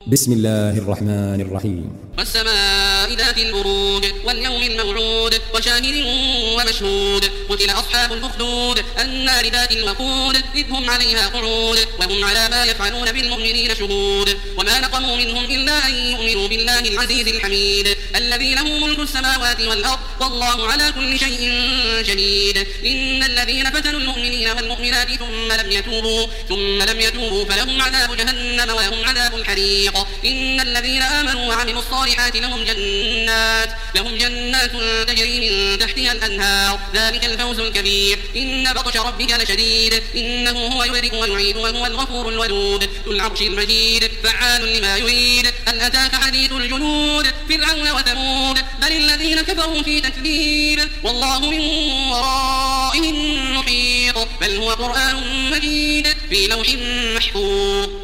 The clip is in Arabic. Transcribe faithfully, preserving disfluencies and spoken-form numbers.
بسم الله الرحمن الرحيم. والسماء ذات البروج واليوم الموعود وشاهد ومشهود قتل أصحاب الأخدود النار ذات الوقود إذ هم عليها قعود وهم على ما يفعلون بالمؤمنين شهود وما نقموا منهم إلا أن يؤمنوا بالله العزيز الحميد الذي له ملك السماوات والأرض والله على كل شيء شهيد. إن الذين فتنوا المؤمنين والمؤمنات ثم لم يتوبوا ثم لم يتوبوا فلهم عذاب جهنم ولهم عذاب الحريق. إن الذين آمنوا وعملوا الصالحات لهم جنات لهم جنات تجري من تحتها الأنهار ذلك الفوز الكبير. إن بطش ربك لشديد إنه هو يبدئ ويعيد وهو الغفور الودود ذو العرش المجيد فعال لما يريد. هل أتاك حديث الجنود فرعون وثمود بل الذين كفروا في تكذيب والله من ورائهم محيط بل هو قرآن مجيد في لوح محفوظ.